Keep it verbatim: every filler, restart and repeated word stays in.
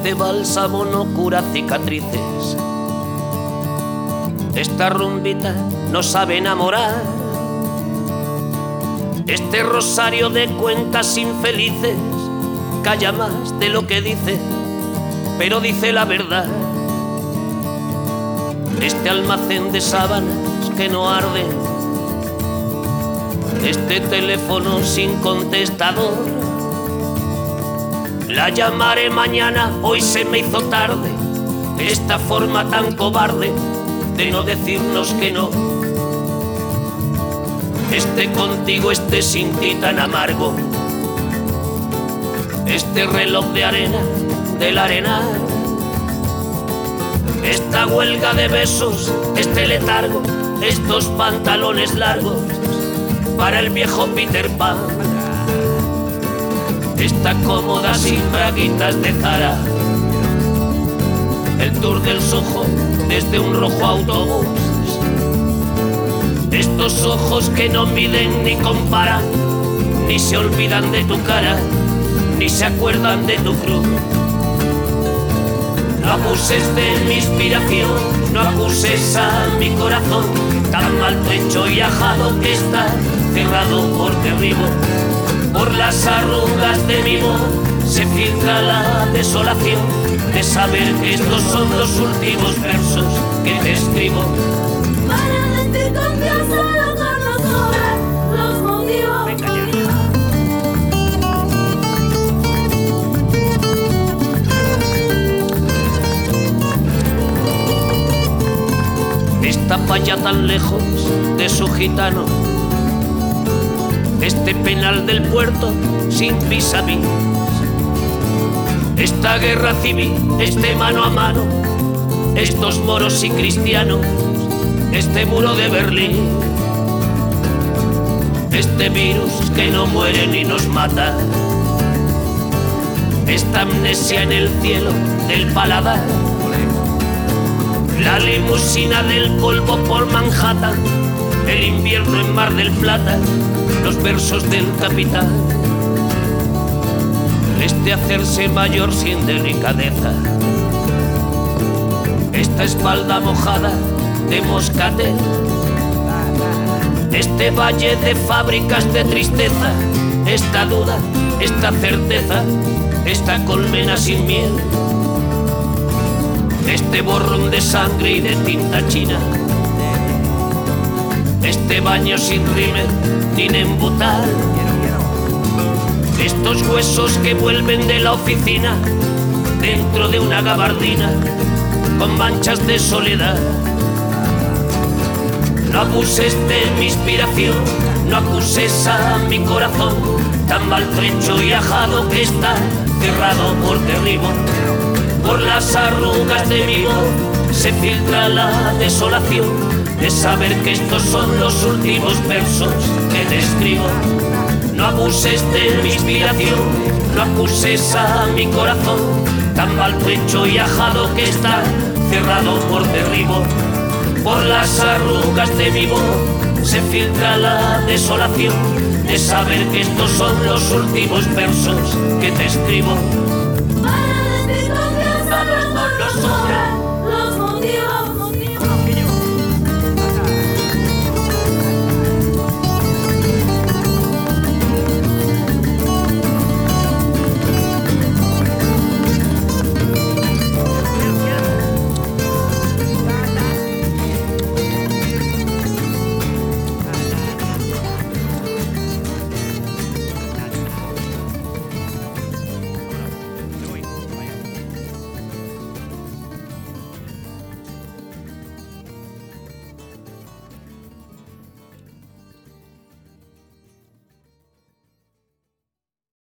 Este bálsamo no cura cicatrices, esta rumbita no sabe enamorar, este rosario de cuentas infelices calla más de lo que dice, pero dice la verdad. Este almacén de sábanas que no arde, este teléfono sin contestador, la llamaré mañana, hoy se me hizo tarde, esta forma tan cobarde de no decirnos que no. Este contigo, este sin ti tan amargo, este reloj de arena del arenal, esta huelga de besos, este letargo, estos pantalones largos para el viejo Peter Pan, esta cómoda sin braguitas de Zara, el tour del Soho desde un rojo autobús, estos ojos que no miden ni comparan, ni se olvidan de tu cara, ni se acuerdan de tu cruz. No acuses de mi inspiración, no acuses a mi corazón, tan maltrecho y ajado que está cerrado por derribo. Por las arrugas de mi voz se filtra la desolación de saber que estos son los últimos versos que te escribo. Para decir con Dios solo con nosotras los motivos. Venga ya. Esta falla tan lejos de su gitano, este penal del puerto sin vis a vis, esta guerra civil, este mano a mano, estos moros y cristianos, este muro de Berlín, este virus que no muere ni nos mata, esta amnesia en el cielo del paladar, la limusina del polvo por Manhattan, el invierno en Mar del Plata, los versos del capitán, este hacerse mayor sin delicadeza, esta espalda mojada de moscatel, este valle de fábricas de tristeza, esta duda, esta certeza, esta colmena sin miel, este borrón de sangre y de tinta china, este baño sin rímel ni nembutal, estos huesos que vuelven de la oficina dentro de una gabardina con manchas de soledad. No acuses de mi inspiración, no acuses a mi corazón, tan maltrecho y ajado que está cerrado por derribo. Por las arrugas de mi voz se filtra la desolación de saber que estos son los últimos versos que te escribo. No abuses de mi inspiración, no acuses a mi corazón, tan maltrecho y ajado que está cerrado por derribo. Por las arrugas de mi voz se filtra la desolación de saber que estos son los últimos versos que te escribo.